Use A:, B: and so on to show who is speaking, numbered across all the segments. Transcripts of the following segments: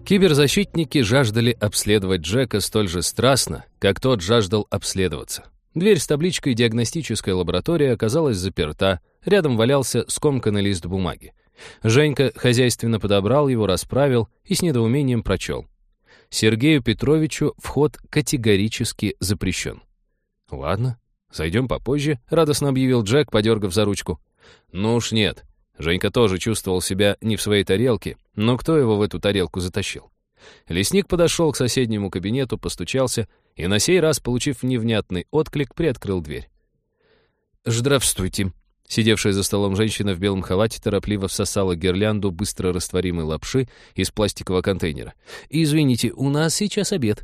A: Киберзащитники жаждали обследовать Джека столь же страстно, как тот жаждал обследоваться. Дверь с табличкой «Диагностическая лаборатория» оказалась заперта, рядом валялся скомканный лист бумаги. Женька хозяйственно подобрал его, расправил и с недоумением прочел. Сергею Петровичу вход категорически запрещен. «Ладно, зайдем попозже», — радостно объявил Джек, подергав за ручку. «Ну уж нет». Женька тоже чувствовал себя не в своей тарелке, но кто его в эту тарелку затащил? Лесник подошел к соседнему кабинету, постучался и на сей раз, получив невнятный отклик, приоткрыл дверь. «Здравствуйте». Сидевшая за столом женщина в белом халате торопливо всосала гирлянду быстро растворимой лапши из пластикового контейнера. «Извините, у нас сейчас обед».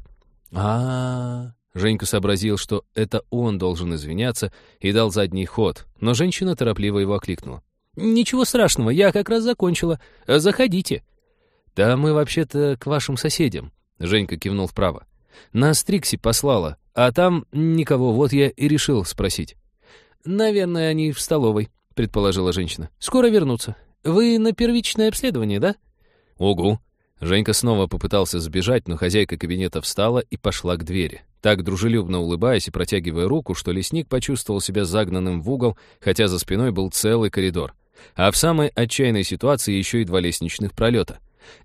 A: Женька сообразил, что это он должен извиняться, и дал задний ход, но женщина торопливо его окликнула. «Ничего страшного, я как раз закончила. Заходите». «Да мы вообще-то к вашим соседям», — Женька кивнул вправо. «Нас Трикси послала, а там никого, вот я и решил спросить». «Наверное, они в столовой», — предположила женщина. «Скоро вернутся. Вы на первичное обследование, да?» «Угу». Женька снова попытался сбежать, но хозяйка кабинета встала и пошла к двери, так дружелюбно улыбаясь и протягивая руку, что лесник почувствовал себя загнанным в угол, хотя за спиной был целый коридор. А в самой отчаянной ситуации еще и 2 лестничных пролета.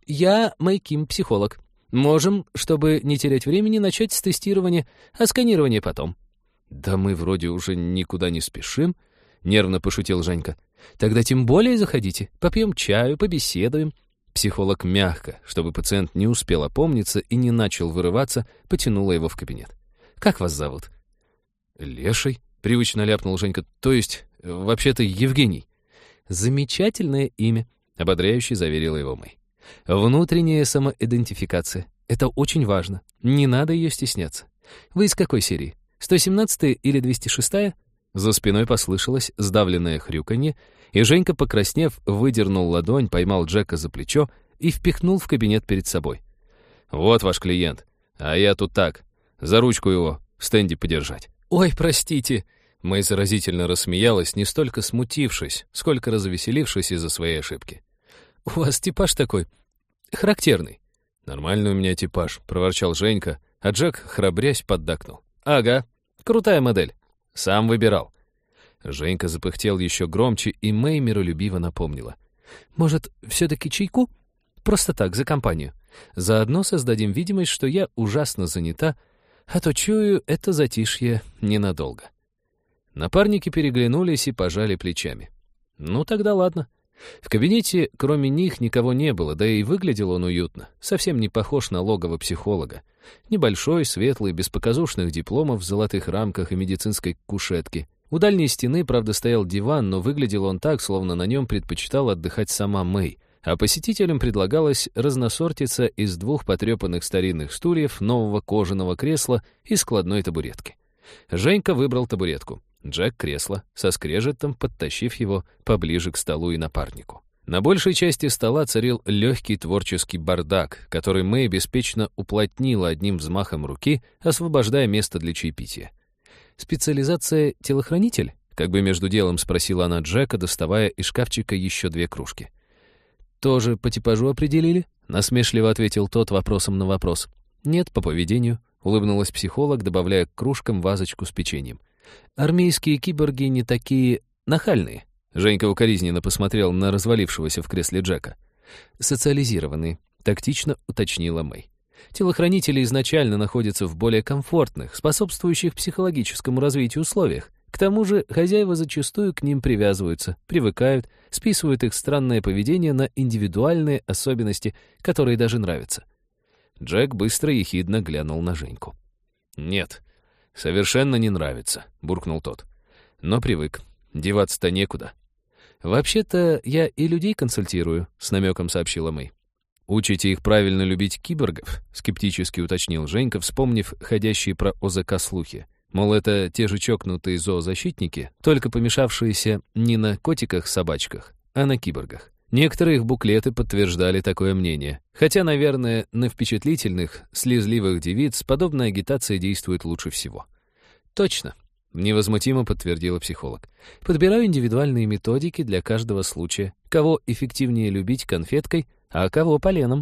A: «Я Мэйким, психолог. Можем, чтобы не терять времени, начать с тестирования, а сканирование потом». «Да мы вроде уже никуда не спешим», — нервно пошутил Женька. «Тогда тем более заходите, попьем чаю, побеседуем». Психолог мягко, чтобы пациент не успел опомниться и не начал вырываться, потянула его в кабинет. «Как вас зовут?» «Леший», — привычно ляпнул Женька. «То есть, вообще-то, Евгений». «Замечательное имя», — ободряюще заверила его Мэй. «Внутренняя самоидентификация. Это очень важно. Не надо ее стесняться. Вы из какой серии? 117-я или 206-я?» За спиной послышалось сдавленное хрюканье, и Женька, покраснев, выдернул ладонь, поймал Джека за плечо и впихнул в кабинет перед собой. «Вот ваш клиент. А я тут так. За ручку его в стенде подержать». «Ой, простите». Мэй заразительно рассмеялась, не столько смутившись, сколько развеселившись из-за своей ошибки. «У вас типаж такой характерный». «Нормальный у меня типаж», — проворчал Женька, а Джек, храбрясь, поддакнул. «Ага, крутая модель. Сам выбирал». Женька запыхтел еще громче, и Мэй миролюбиво напомнила. «Может, все-таки чайку? Просто так, за компанию. Заодно создадим видимость, что я ужасно занята, а то, чую, это затишье ненадолго». Напарники переглянулись и пожали плечами. «Ну, тогда ладно». В кабинете, кроме них, никого не было, да и выглядел он уютно, совсем не похож на логово психолога. Небольшой, светлый, без показушных дипломов в золотых рамках и медицинской кушетки. У дальней стены, правда, стоял диван, но выглядел он так, словно на нем предпочитала отдыхать сама Мэй, а посетителям предлагалось разносортиться из 2 потрепанных старинных стульев, нового кожаного кресла и складной табуретки. Женька выбрал табуретку. Джек — кресло, со скрежетом подтащив его поближе к столу и напарнику. На большей части стола царил легкий творческий бардак, который Мэй беспечно уплотнила одним взмахом руки, освобождая место для чаепития. «Специализация телохранитель?» — как бы между делом спросила она Джека, доставая из шкафчика еще 2 кружки. «Тоже по типажу определили?» — насмешливо ответил тот вопросом на вопрос. «Нет, по поведению», — улыбнулась психолог, добавляя к кружкам вазочку с печеньем. «Армейские киборги не такие нахальные». Женька укоризненно посмотрел на развалившегося в кресле Джека. «Социализированные», — тактично уточнила Мэй. «Телохранители изначально находятся в более комфортных, способствующих психологическому развитию условиях. К тому же хозяева зачастую к ним привязываются, привыкают, списывают их странное поведение на индивидуальные особенности, которые даже нравятся». Джек быстро и ехидно глянул на Женьку. «Нет, совершенно не нравится», — буркнул тот. «Но привык. Деваться-то некуда». «Вообще-то я и людей консультирую», — с намеком сообщила Мэй. «Учите их правильно любить киборгов?» — скептически уточнил Женька, вспомнив ходящие про ОЗК слухи. Мол, это те же чокнутые зоозащитники, только помешавшиеся не на котиках-собачках, а на киборгах. Некоторые их буклеты подтверждали такое мнение. Хотя, наверное, на впечатлительных, слезливых девиц подобная агитация действует лучше всего. «Точно», — невозмутимо подтвердила психолог. «Подбираю индивидуальные методики для каждого случая. Кого эффективнее любить конфеткой, а кого поленом».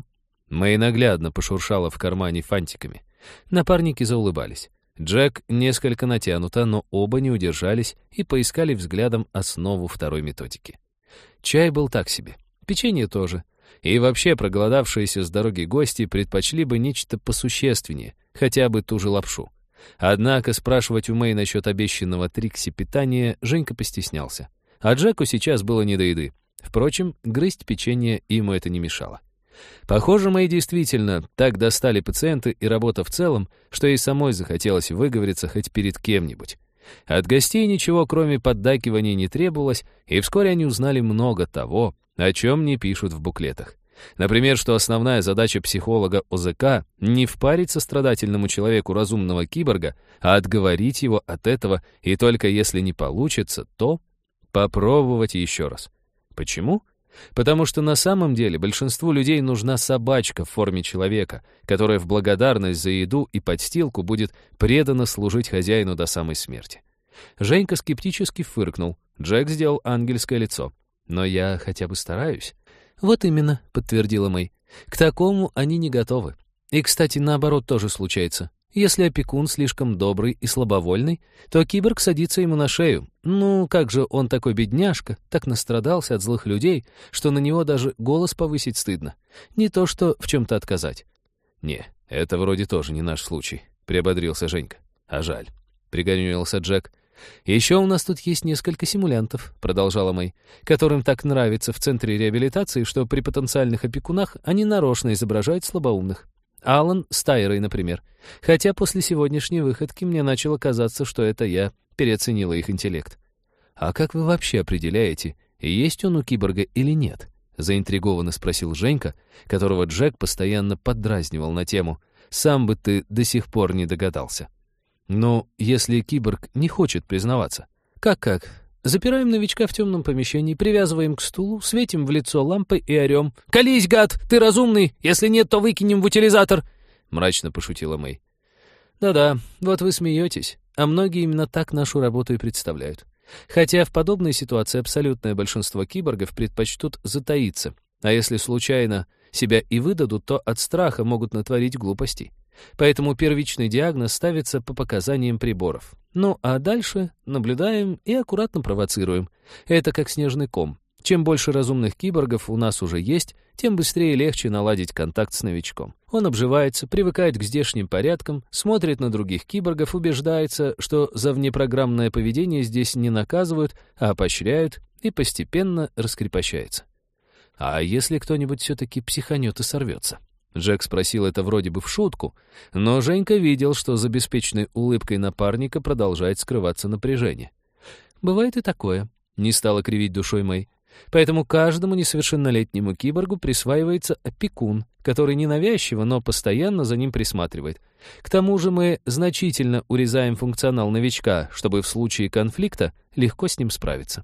A: Мэй наглядно пошуршала в кармане фантиками. Напарники заулыбались. Джек несколько натянуто, но оба не удержались и поискали взглядом основу второй методики. Чай был так себе, печенье тоже. И вообще проголодавшиеся с дороги гости предпочли бы нечто посущественнее, хотя бы ту же лапшу. Однако спрашивать у Мэй насчет обещанного Трикси питания Женька постеснялся. А Джеку сейчас было не до еды. Впрочем, грызть печенье ему это не мешало. Похоже, Мэй действительно так достали пациенты и работа в целом, что ей самой захотелось выговориться хоть перед кем-нибудь. От гостей ничего, кроме поддакивания, не требовалось, и вскоре они узнали много того, о чем не пишут в буклетах. Например, что основная задача психолога ОЗК — не впарить сострадательному человеку разумного киборга, а отговорить его от этого, и только если не получится, то попробовать еще раз. Почему? Потому что на самом деле большинству людей нужна собачка в форме человека, которая в благодарность за еду и подстилку будет преданно служить хозяину до самой смерти. Женька скептически фыркнул. Джек сделал ангельское лицо. «Но я хотя бы стараюсь». «Вот именно», — подтвердила Мэй. «К такому они не готовы. И, кстати, наоборот тоже случается. Если опекун слишком добрый и слабовольный, то киборг садится ему на шею. Ну, как же он такой бедняжка, так настрадался от злых людей, что на него даже голос повысить стыдно. Не то что в чем-то отказать». «Не, это вроде тоже не наш случай», — приободрился Женька. «А жаль», — пригорюнился Джек. «Еще у нас тут есть несколько симулянтов», — продолжала Мэй, «которым так нравится в центре реабилитации, что при потенциальных опекунах они нарочно изображают слабоумных. Алан с Тайрой, например. Хотя после сегодняшней выходки мне начало казаться, что это я переоценила их интеллект». «А как вы вообще определяете, есть он у киборга или нет?» — заинтригованно спросил Женька, которого Джек постоянно поддразнивал на тему «Сам бы ты до сих пор не догадался». «Ну, если киборг не хочет признаваться». «Как-как? Запираем новичка в темном помещении, привязываем к стулу, светим в лицо лампой и орем. «Колись, гад! Ты разумный! Если нет, то выкинем в утилизатор!» — мрачно пошутила Мэй. «Да-да, вот вы смеетесь, а многие именно так нашу работу и представляют. Хотя в подобной ситуации абсолютное большинство киборгов предпочтут затаиться, а если случайно себя и выдадут, то от страха могут натворить глупостей. Поэтому первичный диагноз ставится по показаниям приборов. Ну, а дальше наблюдаем и аккуратно провоцируем. Это как снежный ком. Чем больше разумных киборгов у нас уже есть, тем быстрее и легче наладить контакт с новичком. Он обживается, привыкает к здешним порядкам, смотрит на других киборгов, убеждается, что за внепрограммное поведение здесь не наказывают, а поощряют, и постепенно раскрепощается. А если кто-нибудь все-таки психанет и сорвется? Джек спросил это вроде бы в шутку, но Женька видел, что за беспечной улыбкой напарника продолжает скрываться напряжение. «Бывает и такое», — не стала кривить душой Мэй. «Поэтому каждому несовершеннолетнему киборгу присваивается опекун, который ненавязчиво, но постоянно за ним присматривает. К тому же мы значительно урезаем функционал новичка, чтобы в случае конфликта легко с ним справиться».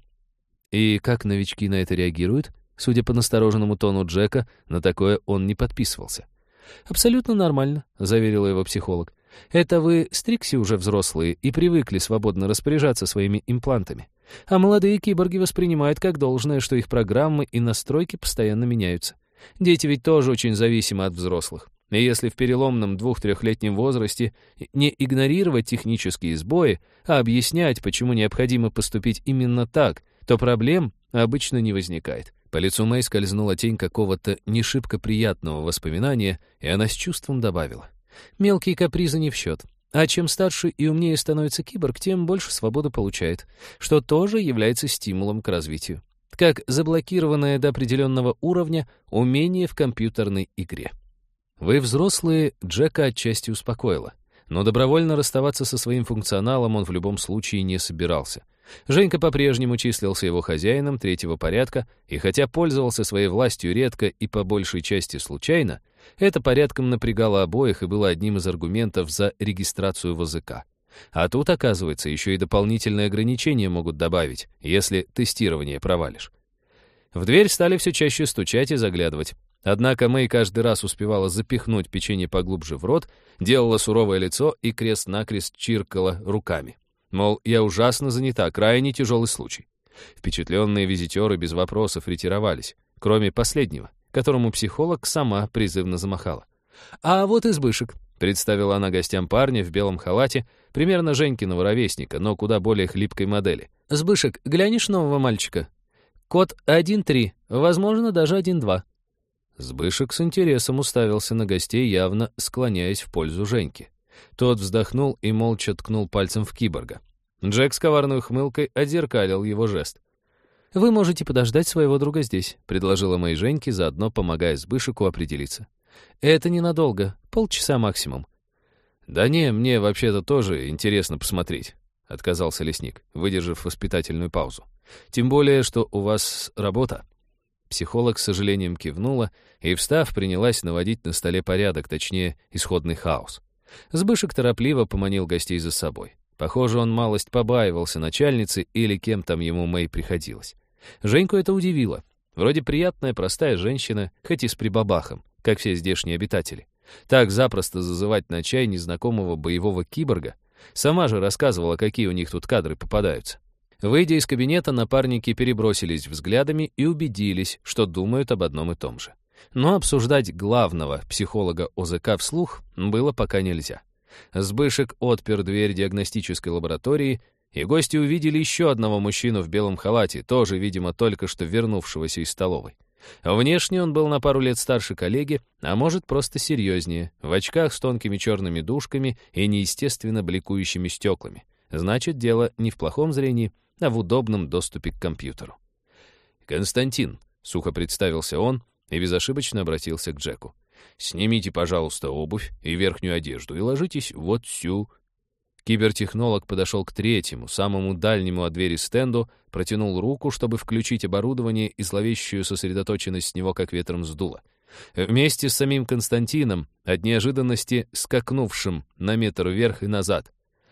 A: «И как новички на это реагируют?» Судя по настороженному тону Джека, на такое он не подписывался. «Абсолютно нормально», — заверила его психолог. «Это вы с Трикси уже взрослые и привыкли свободно распоряжаться своими имплантами. А молодые киборги воспринимают как должное, что их программы и настройки постоянно меняются. Дети ведь тоже очень зависимы от взрослых. И если в переломном 2-3-летнем возрасте не игнорировать технические сбои, а объяснять, почему необходимо поступить именно так, то проблем обычно не возникает». По лицу Мэй скользнула тень какого-то не шибко приятного воспоминания, и она с чувством добавила. «Мелкие капризы не в счет. А чем старше и умнее становится киборг, тем больше свободы получает, что тоже является стимулом к развитию. Как заблокированное до определенного уровня умение в компьютерной игре». Вы, взрослые, Джека отчасти успокоило, но добровольно расставаться со своим функционалом он в любом случае не собирался. Женька по-прежнему числился его хозяином третьего порядка, и хотя пользовался своей властью редко и по большей части случайно, это порядком напрягало обоих и было одним из аргументов за регистрацию в ОЗК. А тут, оказывается, еще и дополнительные ограничения могут добавить, если тестирование провалишь. В дверь стали все чаще стучать и заглядывать. Однако Мэй каждый раз успевала запихнуть печенье поглубже в рот, делала суровое лицо и крест-накрест чиркала руками. Мол, я ужасно занята, крайне тяжелый случай. Впечатленные визитеры без вопросов ретировались, кроме последнего, которому психолог сама призывно замахала. «А вот избышек», — представила она гостям парня в белом халате, примерно Женькиного ровесника, но куда более хлипкой модели. «Сбышек, глянешь нового мальчика? Код 1-3, возможно, даже 1-2». Сбышек с интересом уставился на гостей, явно склоняясь в пользу Женьки. Тот вздохнул и молча ткнул пальцем в киборга. Джек с коварной ухмылкой отзеркалил его жест. «Вы можете подождать своего друга здесь», — предложила Мэй Женьке, заодно помогая Сбышеку определиться. «Это ненадолго, полчаса максимум». «Да не, мне вообще-то тоже интересно посмотреть», — отказался лесник, выдержав воспитательную паузу. «Тем более, что у вас работа». Психолог с сожалением кивнула и, встав, принялась наводить на столе порядок, точнее, исходный хаос. Сбышек торопливо поманил гостей за собой. Похоже, он малость побаивался начальницы или кем там ему Мэй приходилось. Женьку это удивило. Вроде приятная, простая женщина, хоть и с прибабахом, как все здешние обитатели. Так запросто зазывать на чай незнакомого боевого киборга. Сама же рассказывала, какие у них тут кадры попадаются. Выйдя из кабинета, напарники перебросились взглядами и убедились, что думают об одном и том же. Но обсуждать главного психолога ОЗК вслух было пока нельзя. Сбышек отпер дверь диагностической лаборатории, и гости увидели еще одного мужчину в белом халате, тоже, видимо, только что вернувшегося из столовой. Внешне он был на пару лет старше коллеги, а может, просто серьезнее, в очках с тонкими черными дужками и неестественно бликующими стеклами. Значит, дело не в плохом зрении, а в удобном доступе к компьютеру. «Константин», — сухо представился он и безошибочно обратился к Джеку. «Снимите, пожалуйста, обувь и верхнюю одежду и ложитесь вот сю». Кибертехнолог подошел к третьему, самому дальнему от двери стенду, протянул руку, чтобы включить оборудование, и зловещую сосредоточенность с него как ветром сдуло. Вместе с самим Константином, от неожиданности скакнувшим на метр вверх и назад.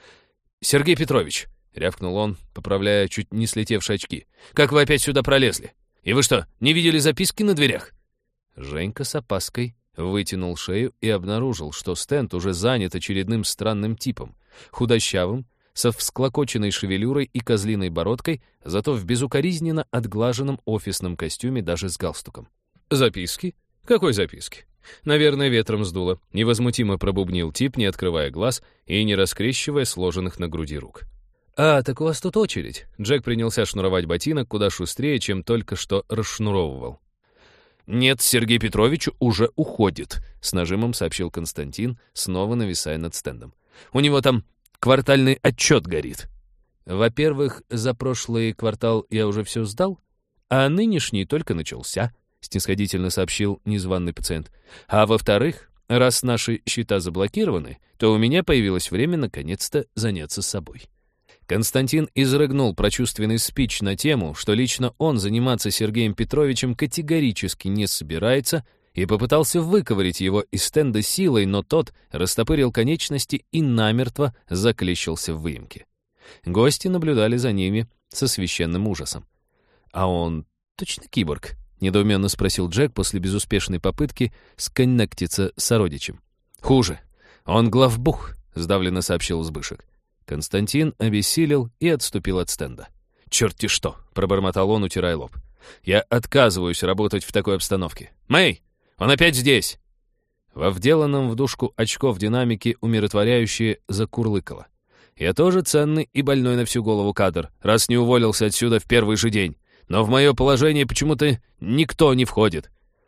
A: «Сергей Петрович», — рявкнул он, поправляя чуть не слетевшие очки, «как вы опять сюда пролезли? И вы что, не видели записки на дверях?» Женька с опаской вытянул шею и обнаружил, что стенд уже занят очередным странным типом, худощавым, со всклокоченной шевелюрой и козлиной бородкой, зато в безукоризненно отглаженном офисном костюме даже с галстуком. «Записки? Какой записки?» «Наверное, ветром сдуло», — невозмутимо пробубнил тип, не открывая глаз и не раскрещивая сложенных на груди рук. «А, так у вас тут очередь». Джек принялся шнуровать ботинок куда шустрее, чем только что расшнуровывал. «Нет, Сергей Петрович уже уходит», — с нажимом сообщил Константин, снова нависая над стендом. «У него там квартальный отчет горит». «Во-первых, за прошлый квартал я уже все сдал, а нынешний только начался», — снисходительно сообщил незваный пациент. «А во-вторых, раз наши счета заблокированы, то у меня появилось время наконец-то заняться собой». Константин изрыгнул прочувственный спич на тему, что лично он заниматься Сергеем Петровичем категорически не собирается, и попытался выковырять его из стенда силой, но тот растопырил конечности и намертво заклещился в выемке. Гости наблюдали за ними со священным ужасом. «А он точно киборг?» — недоуменно спросил Джек после безуспешной попытки сконнектиться с сородичем. «Хуже. Он главбух», — сдавленно сообщил Сбышек. Константин обессилел и отступил от стенда. «Черт-те что!» — пробормотал он, утирая лоб. «Я отказываюсь работать в такой обстановке. Мэй, он опять здесь!» Во вделанном в дужку очков динамики умиротворяющее закурлыкало. «Я тоже ценный и больной на всю голову кадр, раз не уволился отсюда в первый же день. Но в мое положение почему-то никто не входит».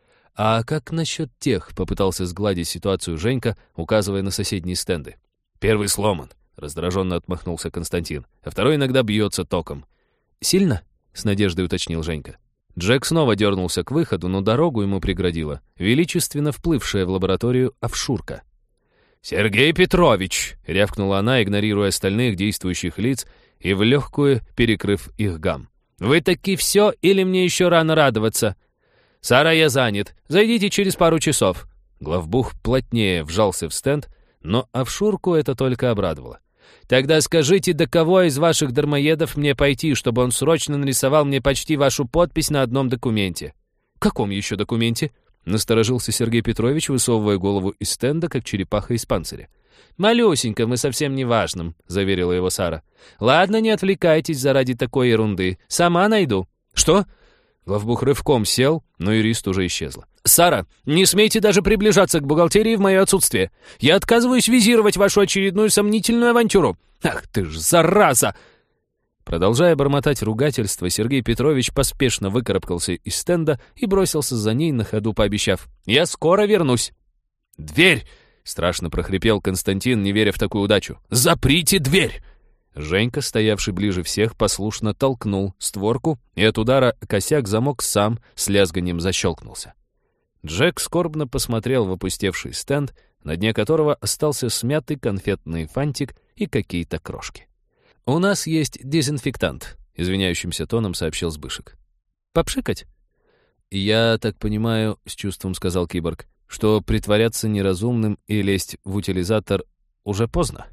A: «А как насчет тех?» — попытался сгладить ситуацию Женька, указывая на соседние стенды. «Первый сломан», — раздраженно отмахнулся Константин, «а второй иногда бьется током». «Сильно?» — с надеждой уточнил Женька. Джек снова дернулся к выходу, но дорогу ему преградила величественно вплывшая в лабораторию овшурка. «Сергей Петрович!» — рявкнула она, игнорируя остальных действующих лиц и в легкую перекрыв их гам. «Вы таки все или мне еще рано радоваться? Сара, я занят. Зайдите через пару часов». Главбух плотнее вжался в стенд, но овшурку это только обрадовало. «Тогда скажите, до кого из ваших дармоедов мне пойти, чтобы он срочно нарисовал мне почти вашу подпись на одном документе?» «Каком еще документе?» — насторожился Сергей Петрович, высовывая голову из стенда, как черепаха из панциря. «Малюсеньком и совсем неважным», — заверила его Сара. «Ладно, не отвлекайтесь заради такой ерунды. Сама найду». «Что?» Главбух рывком сел, но юрист уже исчезла. «Сара, не смейте даже приближаться к бухгалтерии в мое отсутствие. Я отказываюсь визировать вашу очередную сомнительную авантюру. Ах ты ж, зараза!» Продолжая бормотать ругательство, Сергей Петрович поспешно выкарабкался из стенда и бросился за ней, на ходу пообещав: «Я скоро вернусь». «Дверь!» — страшно прохрипел Константин, не веря в такую удачу. «Заприте дверь!» Женька, стоявший ближе всех, послушно толкнул створку, и от удара косяк замок сам с лязганием защелкнулся. Джек скорбно посмотрел в опустевший стенд, на дне которого остался смятый конфетный фантик и какие-то крошки. «У нас есть дезинфектант», — извиняющимся тоном сообщил Збышек. «Попшикать?» «Я так понимаю», — с чувством сказал киборг, «что притворяться неразумным и лезть в утилизатор уже поздно».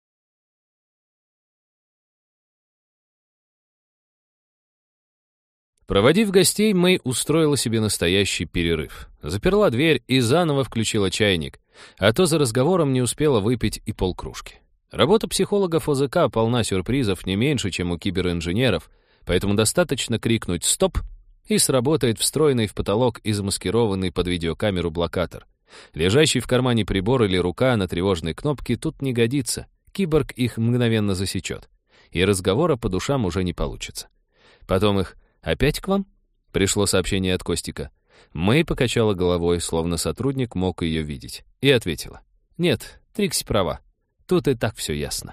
A: Проводив гостей, Мэй устроила себе настоящий перерыв. Заперла дверь и заново включила чайник, а то за разговором не успела выпить и полкружки. Работа психологов ОЗК полна сюрпризов не меньше, чем у киберинженеров, поэтому достаточно крикнуть «стоп» и сработает встроенный в потолок и замаскированный под видеокамеру блокатор. Лежащий в кармане прибор или рука на тревожной кнопке тут не годится, киборг их мгновенно засечет, и разговора по душам уже не получится. Потом их «Опять к вам?» — пришло сообщение от Костика. Мэй покачала головой, словно сотрудник мог ее видеть, и ответила: «Нет, Трикси права. Тут и так все ясно».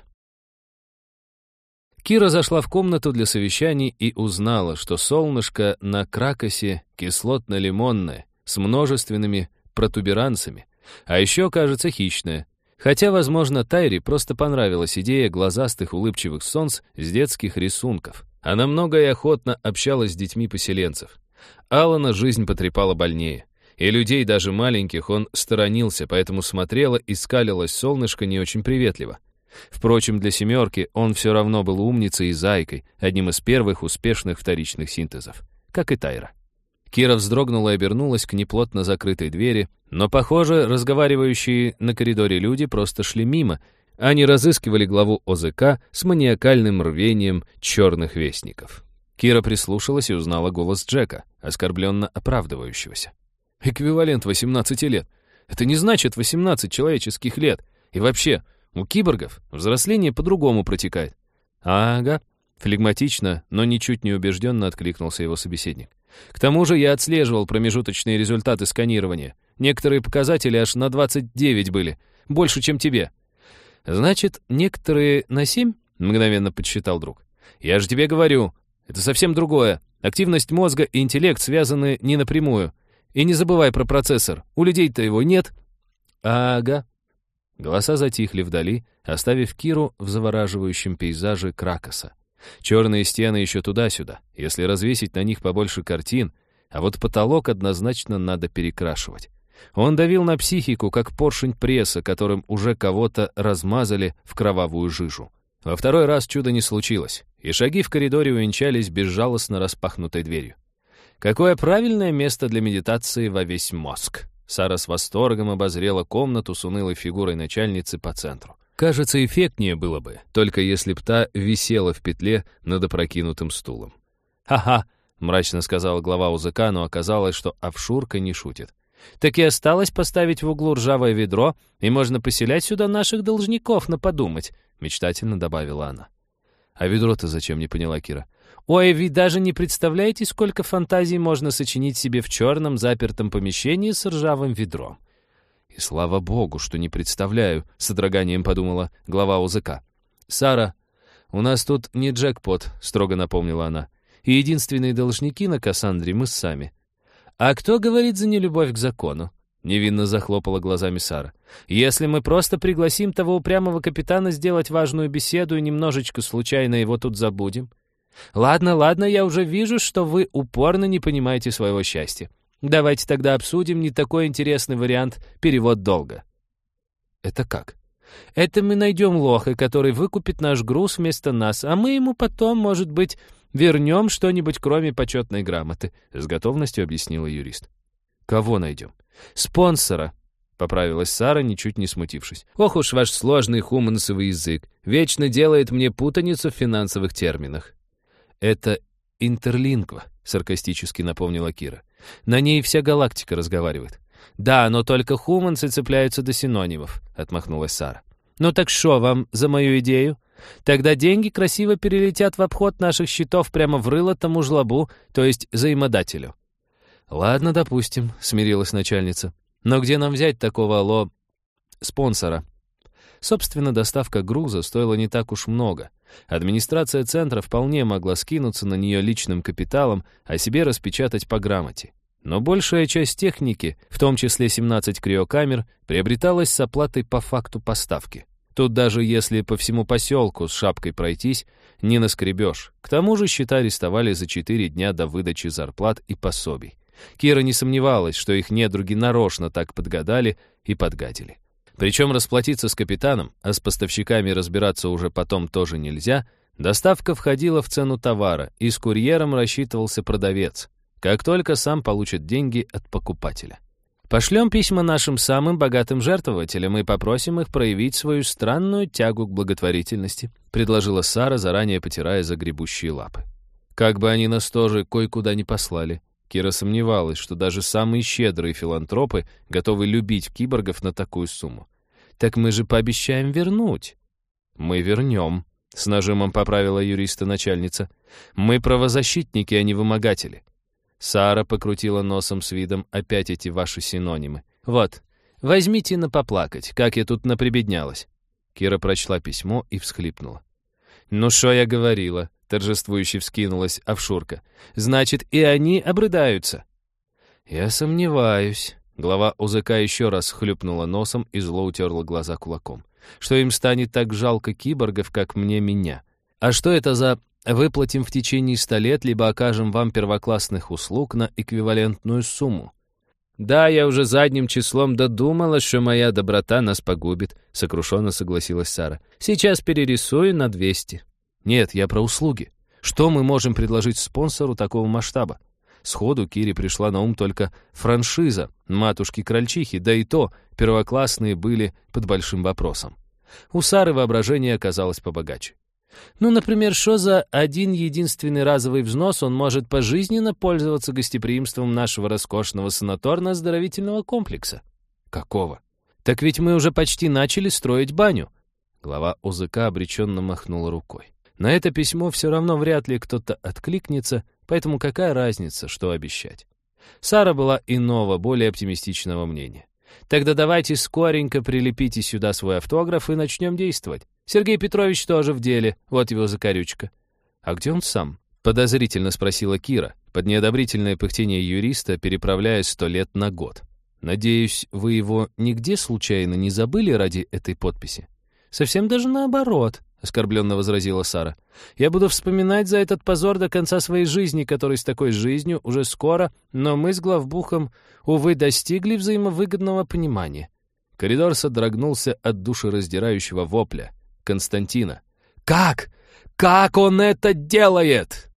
A: Кира зашла в комнату для совещаний и узнала, что солнышко на Кракосе кислотно-лимонное, с множественными протуберанцами, а еще, кажется, хищное. Хотя, возможно, Тайре просто понравилась идея глазастых улыбчивых солнц с детских рисунков. Она много и охотно общалась с детьми поселенцев. Алана жизнь потрепала больнее. И людей, даже маленьких, он сторонился, поэтому смотрело и скалилось солнышко не очень приветливо. Впрочем, для семерки он все равно был умницей и зайкой, одним из первых успешных вторичных синтезов, как и Тайра. Кира вздрогнула и обернулась к неплотно закрытой двери, но, похоже, разговаривающие на коридоре люди просто шли мимо. Они разыскивали главу ОЗК с маниакальным рвением черных вестников. Кира прислушалась и узнала голос Джека, оскорбленно оправдывающегося. «Эквивалент 18 лет. Это не значит 18 человеческих лет. И вообще, у киборгов взросление по-другому протекает». «Ага», — флегматично, но ничуть не убежденно откликнулся его собеседник. «К тому же я отслеживал промежуточные результаты сканирования. Некоторые показатели аж на 29 были. Больше, чем тебе». «Значит, некоторые на 7?» — мгновенно подсчитал друг. «Я же тебе говорю, это совсем другое. Активность мозга и интеллект связаны не напрямую. И не забывай про процессор. У людей-то его нет». «Ага». Голоса затихли вдали, оставив Киру в завораживающем пейзаже Кракоса. Черные стены еще туда-сюда, если развесить на них побольше картин, а вот потолок однозначно надо перекрашивать. Он давил на психику, как поршень пресса, которым уже кого-то размазали в кровавую жижу. Во второй раз чуда не случилось, и шаги в коридоре увенчались безжалостно распахнутой дверью. «Какое правильное место для медитации во весь мозг!» Сара с восторгом обозрела комнату с унылой фигурой начальницы по центру. Кажется, эффектнее было бы, только если б та висела в петле над опрокинутым стулом. «Ха-ха!» — мрачно сказала глава УЗК, но оказалось, что Авшурка не шутит. «Так и осталось поставить в углу ржавое ведро, и можно поселять сюда наших должников на подумать», — мечтательно добавила она. «А ведро-то зачем?» — не поняла Кира. «Ой, вы даже не представляете, сколько фантазий можно сочинить себе в черном запертом помещении с ржавым ведром». «И слава богу, что не представляю», — с содроганием подумала глава УЗК. «Сара, у нас тут не джекпот», — строго напомнила она. «И единственные должники на Кассандре мы сами». «А кто говорит за нелюбовь к закону?» — невинно захлопала глазами Сара. «Если мы просто пригласим того упрямого капитана сделать важную беседу и немножечко случайно его тут забудем? Ладно, я уже вижу, что вы упорно не понимаете своего счастья. Давайте тогда обсудим не такой интересный вариант — перевод долга». «Это как?» «Это мы найдем лоха, который выкупит наш груз вместо нас, а мы ему потом, может быть, вернем что-нибудь, кроме почетной грамоты», — с готовностью объяснила юрист. «Кого найдем?» «Спонсора», — поправилась Сара, ничуть не смутившись. «Ох уж ваш сложный хумансовый язык. Вечно делает мне путаницу в финансовых терминах». «Это интерлингва», — саркастически напомнила Кира. На ней вся галактика разговаривает. «Да, но только хуманцы цепляются до синонимов», — отмахнулась Сара. «Ну так шо вам за мою идею? Тогда деньги красиво перелетят в обход наших счетов прямо в рыло тому жлобу, то есть взаимодателю». «Ладно, допустим», — смирилась начальница. «Но где нам взять такого спонсора?» Собственно, доставка груза стоила не так уж много. Администрация центра вполне могла скинуться на нее личным капиталом, а себе распечатать по грамоте. Но большая часть техники, в том числе 17 криокамер, приобреталась с оплатой по факту поставки. Тут даже если по всему поселку с шапкой пройтись, не наскребешь. К тому же счета арестовали за 4 дня до выдачи зарплат и пособий. Кира не сомневалась, что их недруги нарочно так подгадали и подгадили. Причем расплатиться с капитаном, а с поставщиками разбираться уже потом тоже нельзя, доставка входила в цену товара, и с курьером рассчитывался продавец, как только сам получит деньги от покупателя. «Пошлем письма нашим самым богатым жертвователям и попросим их проявить свою странную тягу к благотворительности», предложила Сара, заранее потирая загребущие лапы. Как бы они нас тоже кое-куда не послали. Кира сомневалась, что даже самые щедрые филантропы готовы любить киборгов на такую сумму. «Так мы же пообещаем вернуть». «Мы вернем», — с нажимом поправила юриста начальница. «Мы правозащитники, а не вымогатели». Сара покрутила носом с видом: «Опять эти ваши синонимы. Вот, возьмите на поплакать, как я тут наприбеднялась». Кира прочла письмо и всхлипнула. «Ну, шо я говорила?» — торжествующе вскинулась Авшурка. «Значит, и они обрыдаются». «Я сомневаюсь». Глава УЗК еще раз хлюпнула носом и зло утерла глаза кулаком. «Что им станет так жалко киборгов, как мне меня? А что это за «выплатим в течение 100 лет, либо окажем вам первоклассных услуг на эквивалентную сумму»?» «Да, я уже задним числом додумалась, что моя доброта нас погубит», — сокрушенно согласилась Сара. «Сейчас перерисую на 200». «Нет, я про услуги. Что мы можем предложить спонсору такого масштаба?» Сходу Кире пришла на ум только франшиза «Матушки-крольчихи», да и то первоклассные были под большим вопросом. У Сары воображение оказалось побогаче. Ну, например, что за один единственный разовый взнос он может пожизненно пользоваться гостеприимством нашего роскошного санаторно-оздоровительного комплекса? Какого? Так ведь мы уже почти начали строить баню. Глава ОЗК обреченно махнула рукой. На это письмо все равно вряд ли кто-то откликнется, поэтому какая разница, что обещать? Сара была иного, более оптимистичного мнения. Тогда давайте скоренько прилепите сюда свой автограф и начнем действовать. Сергей Петрович тоже в деле, вот его закорючка. А где он сам? Подозрительно спросила Кира, под неодобрительное пыхтение юриста, переправляя 100 лет на год. Надеюсь, вы его нигде случайно не забыли ради этой подписи? Совсем даже наоборот, оскорбленно возразила Сара. Я буду вспоминать за этот позор до конца своей жизни, который с такой жизнью уже скоро, но мы с главбухом, увы, достигли взаимовыгодного понимания. Коридор содрогнулся от душераздирающего вопля Константина. «Как? Как он это делает?»